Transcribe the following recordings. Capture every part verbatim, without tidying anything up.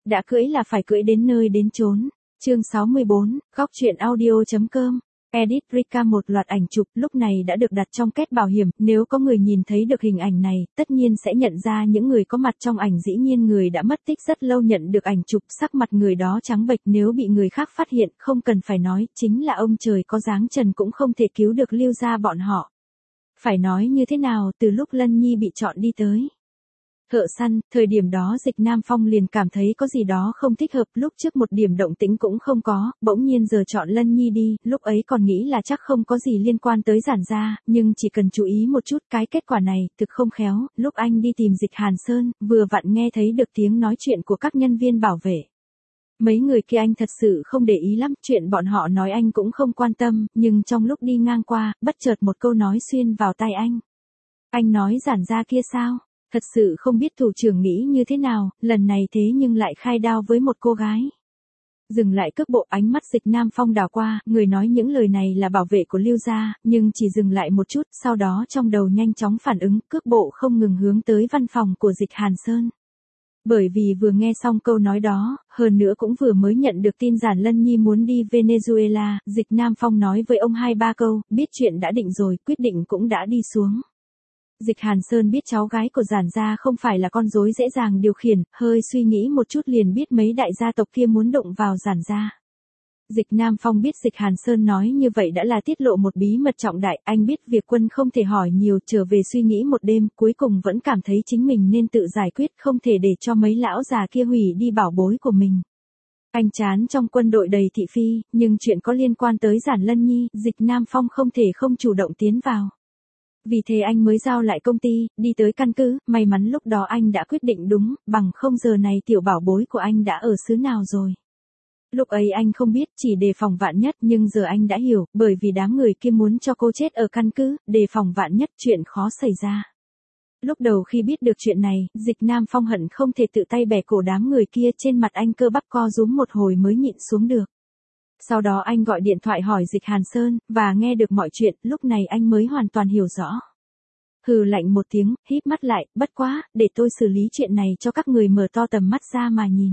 đã cưỡi là phải cưỡi đến nơi đến chốn. Chương sáu mươi bốn, góc truyện audio.com. Edit Rika, một loạt ảnh chụp lúc này đã được đặt trong két bảo hiểm, nếu có người nhìn thấy được hình ảnh này, tất nhiên sẽ nhận ra những người có mặt trong ảnh. Dĩ nhiên người đã mất tích rất lâu nhận được ảnh chụp, sắc mặt người đó trắng bệch, nếu bị người khác phát hiện, không cần phải nói, chính là ông trời có dáng trần cũng không thể cứu được Lưu gia bọn họ. Phải nói như thế nào, từ lúc Lân Nhi bị chọn đi tới thợ săn, thời điểm đó Dịch Nam Phong liền cảm thấy có gì đó không thích hợp, lúc trước một điểm động tĩnh cũng không có, bỗng nhiên giờ chọn Lân Nhi đi, lúc ấy còn nghĩ là chắc không có gì liên quan tới Giản gia, nhưng chỉ cần chú ý một chút cái kết quả này, thực không khéo, lúc anh đi tìm Dịch Hàn Sơn, vừa vặn nghe thấy được tiếng nói chuyện của các nhân viên bảo vệ. Mấy người kia anh thật sự không để ý lắm, chuyện bọn họ nói anh cũng không quan tâm, nhưng trong lúc đi ngang qua, bất chợt một câu nói xuyên vào tai anh. Anh nói Giản gia kia sao? Thật sự không biết thủ trưởng nghĩ như thế nào, lần này thế nhưng lại khai đao với một cô gái. Dừng lại cước bộ, ánh mắt Dịch Nam Phong đảo qua, người nói những lời này là bảo vệ của Lưu gia, nhưng chỉ dừng lại một chút, sau đó trong đầu nhanh chóng phản ứng, cước bộ không ngừng hướng tới văn phòng của Dịch Hàn Sơn. Bởi vì vừa nghe xong câu nói đó, hơn nữa cũng vừa mới nhận được tin Giản Lân Nhi muốn đi Venezuela, Dịch Nam Phong nói với ông hai ba câu, biết chuyện đã định rồi, quyết định cũng đã đi xuống. Dịch Hàn Sơn biết cháu gái của Giản gia không phải là con rối dễ dàng điều khiển, hơi suy nghĩ một chút liền biết mấy đại gia tộc kia muốn động vào Giản gia. Dịch Nam Phong biết Dịch Hàn Sơn nói như vậy đã là tiết lộ một bí mật trọng đại, anh biết việc quân không thể hỏi nhiều, trở về suy nghĩ một đêm, cuối cùng vẫn cảm thấy chính mình nên tự giải quyết, không thể để cho mấy lão già kia hủy đi bảo bối của mình. Anh chán trong quân đội đầy thị phi, nhưng chuyện có liên quan tới Giản Lân Nhi, Dịch Nam Phong không thể không chủ động tiến vào. Vì thế anh mới giao lại công ty, đi tới căn cứ, may mắn lúc đó anh đã quyết định đúng, bằng không giờ này tiểu bảo bối của anh đã ở xứ nào rồi. Lúc ấy anh không biết, chỉ đề phòng vạn nhất, nhưng giờ anh đã hiểu, bởi vì đám người kia muốn cho cô chết ở căn cứ, đề phòng vạn nhất, chuyện khó xảy ra. Lúc đầu khi biết được chuyện này, Dịch Nam Phong hận không thể tự tay bẻ cổ đám người kia, trên mặt anh cơ bắp co rúm một hồi mới nhịn xuống được. Sau đó anh gọi điện thoại hỏi Dịch Hàn Sơn, và nghe được mọi chuyện, lúc này anh mới hoàn toàn hiểu rõ. Hừ lạnh một tiếng, híp mắt lại, bất quá, để tôi xử lý chuyện này cho các người mở to tầm mắt ra mà nhìn.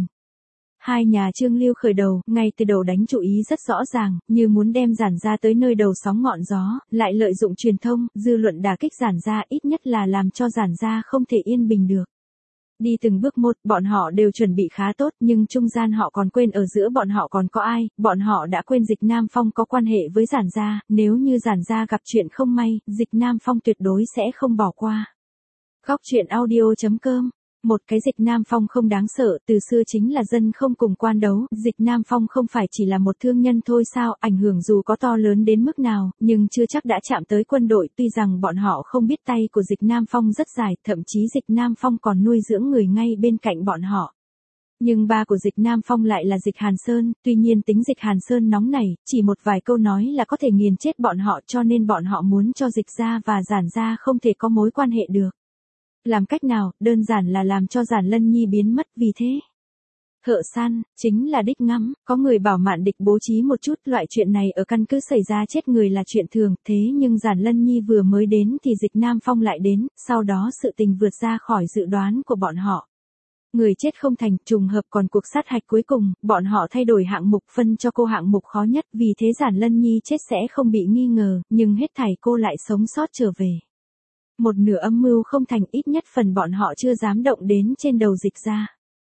Hai nhà Trương Lưu khởi đầu, ngay từ đầu đánh chủ ý rất rõ ràng, như muốn đem Giản gia tới nơi đầu sóng ngọn gió, lại lợi dụng truyền thông, dư luận đả kích Giản gia, ít nhất là làm cho Giản gia không thể yên bình được. Đi từng bước một, bọn họ đều chuẩn bị khá tốt, nhưng trung gian họ còn quên ở giữa bọn họ còn có ai, bọn họ đã quên Dịch Nam Phong có quan hệ với Giản gia, nếu như Giản gia gặp chuyện không may, Dịch Nam Phong tuyệt đối sẽ không bỏ qua. Góc truyện audio.com. Một cái Dịch Nam Phong không đáng sợ, từ xưa chính là dân không cùng quan đấu, Dịch Nam Phong không phải chỉ là một thương nhân thôi sao, ảnh hưởng dù có to lớn đến mức nào, nhưng chưa chắc đã chạm tới quân đội, tuy rằng bọn họ không biết tay của Dịch Nam Phong rất dài, thậm chí Dịch Nam Phong còn nuôi dưỡng người ngay bên cạnh bọn họ. Nhưng ba của Dịch Nam Phong lại là Dịch Hàn Sơn, tuy nhiên tính Dịch Hàn Sơn nóng này, chỉ một vài câu nói là có thể nghiền chết bọn họ, cho nên bọn họ muốn cho Dịch gia và Giản gia không thể có mối quan hệ được. Làm cách nào, đơn giản là làm cho Giản Lân Nhi biến mất, vì thế. Thợ săn, chính là đích ngắm, có người bảo Mạn Địch bố trí một chút, loại chuyện này ở căn cứ xảy ra chết người là chuyện thường, thế nhưng Giản Lân Nhi vừa mới đến thì Dịch Nam Phong lại đến, sau đó sự tình vượt ra khỏi dự đoán của bọn họ. Người chết không thành, trùng hợp còn cuộc sát hạch cuối cùng, bọn họ thay đổi hạng mục, phân cho cô hạng mục khó nhất, vì thế Giản Lân Nhi chết sẽ không bị nghi ngờ, nhưng hết thảy cô lại sống sót trở về. Một nửa âm mưu không thành, ít nhất phần bọn họ chưa dám động đến trên đầu Dịch gia.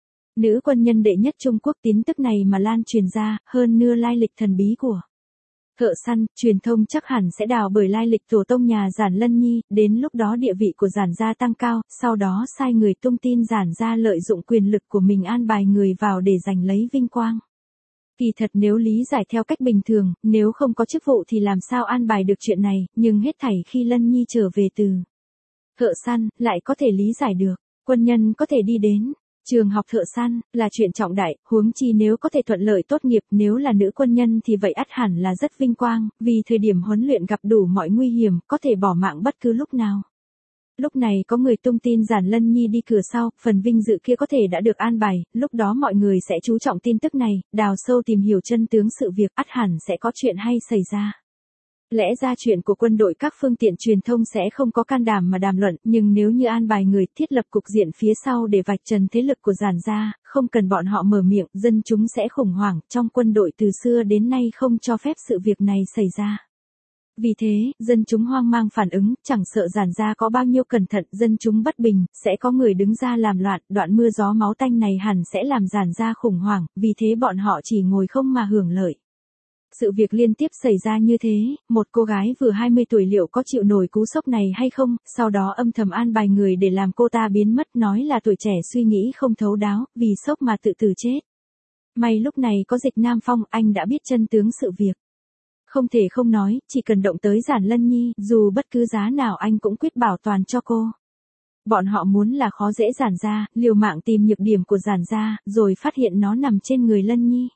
Nữ quân nhân đệ nhất Trung Quốc, tin tức này mà lan truyền ra, hơn nữa lai lịch thần bí của thợ săn, truyền thông chắc hẳn sẽ đào bởi lai lịch tổ tông nhà Giản Lân Nhi, đến lúc đó địa vị của Giản gia tăng cao, sau đó sai người tung tin Giản gia lợi dụng quyền lực của mình an bài người vào để giành lấy vinh quang. Kỳ thật nếu lý giải theo cách bình thường, nếu không có chức vụ thì làm sao an bài được chuyện này, nhưng hết thảy khi Lân Nhi trở về từ thợ săn, lại có thể lý giải được. Quân nhân có thể đi đến trường học thợ săn, là chuyện trọng đại, huống chi nếu có thể thuận lợi tốt nghiệp, nếu là nữ quân nhân thì vậy ắt hẳn là rất vinh quang, vì thời điểm huấn luyện gặp đủ mọi nguy hiểm, có thể bỏ mạng bất cứ lúc nào. Lúc này có người tung tin Giản Lân Nhi đi cửa sau, phần vinh dự kia có thể đã được an bài, lúc đó mọi người sẽ chú trọng tin tức này, đào sâu tìm hiểu chân tướng sự việc, ắt hẳn sẽ có chuyện hay xảy ra. Lẽ ra chuyện của quân đội các phương tiện truyền thông sẽ không có can đảm mà đàm luận, nhưng nếu như an bài người thiết lập cục diện phía sau để vạch trần thế lực của Giản gia, không cần bọn họ mở miệng, dân chúng sẽ khủng hoảng, trong quân đội từ xưa đến nay không cho phép sự việc này xảy ra. Vì thế, dân chúng hoang mang phản ứng, chẳng sợ Giản gia có bao nhiêu cẩn thận, dân chúng bất bình, sẽ có người đứng ra làm loạn, đoạn mưa gió máu tanh này hẳn sẽ làm Giản gia khủng hoảng, vì thế bọn họ chỉ ngồi không mà hưởng lợi. Sự việc liên tiếp xảy ra như thế, một cô gái vừa hai mươi tuổi liệu có chịu nổi cú sốc này hay không, sau đó âm thầm an bài người để làm cô ta biến mất, nói là tuổi trẻ suy nghĩ không thấu đáo, vì sốc mà tự tử chết. May lúc này có Dịch Nam Phong, anh đã biết chân tướng sự việc. Không thể không nói, chỉ cần động tới Giản Lân Nhi, dù bất cứ giá nào anh cũng quyết bảo toàn cho cô. Bọn họ muốn là khó dễ Giản gia, liều mạng tìm nhược điểm của Giản gia, rồi phát hiện nó nằm trên người Lân Nhi.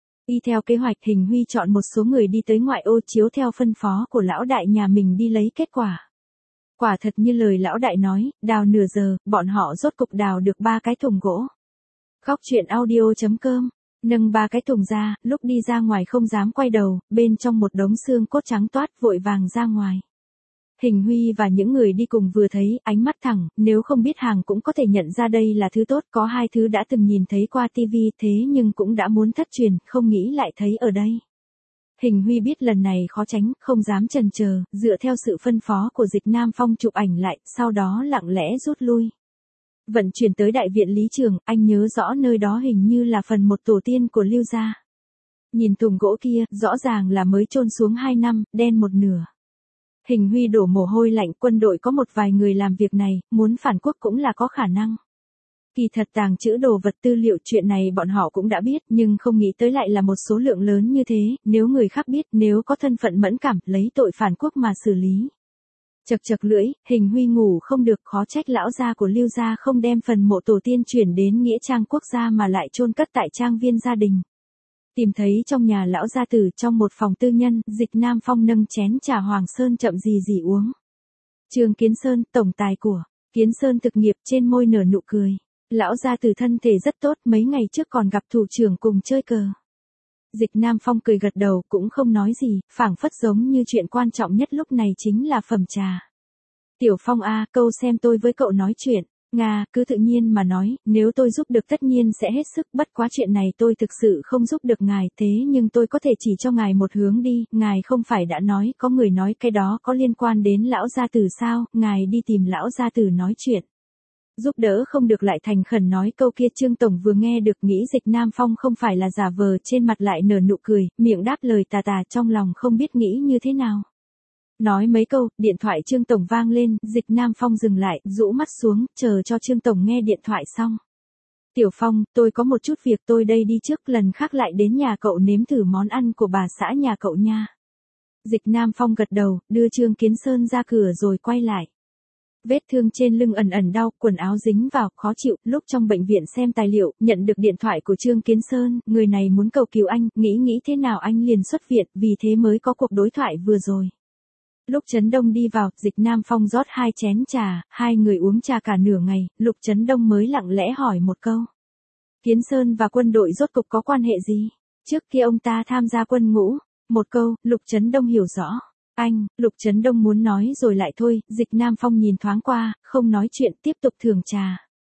Y theo kế hoạch, Hình Huy chọn một số người đi tới ngoại ô chiếu theo phân phó của lão đại nhà mình đi lấy kết quả. Quả thật như lời lão đại nói, đào nửa giờ, bọn họ rốt cục đào được ba cái thùng gỗ. Góc truyện audio chấm com, nâng ba cái thùng ra, lúc đi ra ngoài không dám quay đầu, bên trong một đống xương cốt trắng toát, vội vàng ra ngoài. Hình Huy và những người đi cùng vừa thấy, ánh mắt thẳng, nếu không biết hàng cũng có thể nhận ra đây là thứ tốt, có hai thứ đã từng nhìn thấy qua tivi, thế nhưng cũng đã muốn thất truyền, không nghĩ lại thấy ở đây. Hình Huy biết lần này khó tránh, không dám chần chờ, dựa theo sự phân phó của Dịch Nam Phong chụp ảnh lại, sau đó lặng lẽ rút lui. Vận chuyển tới đại viện Lý Trường, anh nhớ rõ nơi đó hình như là phần một tổ tiên của Lưu gia. Nhìn thùng gỗ kia, rõ ràng là mới chôn xuống hai năm, đen một nửa. Hình Huy đổ mồ hôi lạnh, quân đội có một vài người làm việc này, muốn phản quốc cũng là có khả năng. Kỳ thật tàng trữ đồ vật tư liệu chuyện này bọn họ cũng đã biết, nhưng không nghĩ tới lại là một số lượng lớn như thế, nếu người khác biết, nếu có thân phận mẫn cảm, lấy tội phản quốc mà xử lý. Chật chật lưỡi, Hình Huy ngủ không được, khó trách lão gia của Lưu gia không đem phần mộ tổ tiên chuyển đến nghĩa trang quốc gia mà lại chôn cất tại trang viên gia đình. Tìm thấy trong nhà lão gia tử, trong một phòng tư nhân, Dịch Nam Phong nâng chén trà Hoàng Sơn chậm gì gì uống. Trương Kiến Sơn, tổng tài của Kiến Sơn thực nghiệp, trên môi nở nụ cười. Lão gia tử thân thể rất tốt, mấy ngày trước còn gặp thủ trưởng cùng chơi cờ. Dịch Nam Phong cười gật đầu, cũng không nói gì, phảng phất giống như chuyện quan trọng nhất lúc này chính là phẩm trà. Tiểu Phong a, câu xem tôi với cậu nói chuyện. Nga, cứ tự nhiên mà nói, nếu tôi giúp được tất nhiên sẽ hết sức, bất quá chuyện này tôi thực sự không giúp được ngài, thế nhưng tôi có thể chỉ cho ngài một hướng đi, ngài không phải đã nói, có người nói cái đó có liên quan đến lão gia tử sao, ngài đi tìm lão gia tử nói chuyện. Giúp đỡ không được lại thành khẩn nói câu kia. Trương Tổng vừa nghe được nghĩ Dịch Nam Phong không phải là giả vờ, trên mặt lại nở nụ cười, miệng đáp lời tà tà, trong lòng không biết nghĩ như thế nào. Nói mấy câu, điện thoại Trương Tổng vang lên, Dịch Nam Phong dừng lại, rũ mắt xuống, chờ cho Trương Tổng nghe điện thoại xong. Tiểu Phong, tôi có một chút việc, tôi đây đi trước, lần khác lại đến nhà cậu nếm thử món ăn của bà xã nhà cậu nha. Dịch Nam Phong gật đầu, đưa Trương Kiến Sơn ra cửa rồi quay lại. Vết thương trên lưng ẩn ẩn đau, quần áo dính vào, khó chịu, lúc trong bệnh viện xem tài liệu, nhận được điện thoại của Trương Kiến Sơn, người này muốn cầu cứu anh, nghĩ nghĩ thế nào anh liền xuất viện, vì thế mới có cuộc đối thoại vừa rồi. Lúc Trấn Đông đi vào, Dịch Nam Phong rót hai chén trà, hai người uống trà cả nửa ngày, Lục Trấn Đông mới lặng lẽ hỏi một câu. Kiến Sơn và quân đội rốt cục có quan hệ gì? Trước kia ông ta tham gia quân ngũ. Một câu, Lục Trấn Đông hiểu rõ. Anh, Lục Trấn Đông muốn nói rồi lại thôi, Dịch Nam Phong nhìn thoáng qua, không nói chuyện, tiếp tục thưởng trà.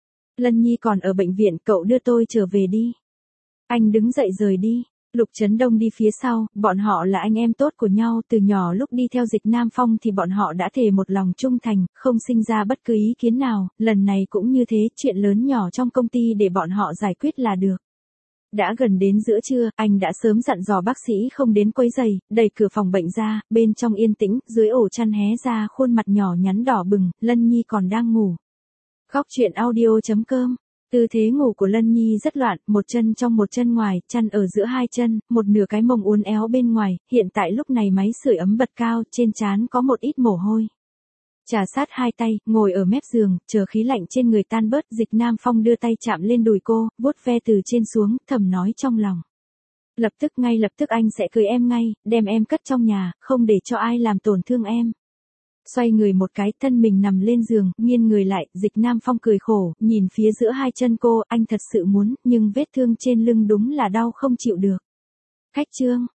Lân Nhi còn ở bệnh viện, cậu đưa tôi trở về đi. Anh đứng dậy rời đi. Lục Trấn Đông đi phía sau, bọn họ là anh em tốt của nhau, từ nhỏ lúc đi theo Dịch Nam Phong thì bọn họ đã thề một lòng trung thành, không sinh ra bất cứ ý kiến nào, lần này cũng như thế, chuyện lớn nhỏ trong công ty để bọn họ giải quyết là được. Đã gần đến giữa trưa, anh đã sớm dặn dò bác sĩ không đến quấy rầy, đẩy cửa phòng bệnh ra, bên trong yên tĩnh, dưới ổ chăn hé ra khuôn mặt nhỏ nhắn đỏ bừng, Lân Nhi còn đang ngủ. Góc truyện audio chấm com. Tư thế ngủ của Lân Nhi rất loạn, một chân trong một chân ngoài, chăn ở giữa hai chân, một nửa cái mông uốn éo bên ngoài, hiện tại lúc này máy sưởi ấm bật cao, trên trán có một ít mồ hôi. Trà sát hai tay, ngồi ở mép giường, chờ khí lạnh trên người tan bớt, Dịch Nam Phong đưa tay chạm lên đùi cô, vuốt ve từ trên xuống, thầm nói trong lòng. Lập tức ngay lập tức anh sẽ cưới em ngay, đem em cất trong nhà, không để cho ai làm tổn thương em. Xoay người một cái, thân mình nằm lên giường, nghiêng người lại, Dịch Nam Phong cười khổ, nhìn phía giữa hai chân cô, anh thật sự muốn, nhưng vết thương trên lưng đúng là đau không chịu được. Khách Trương.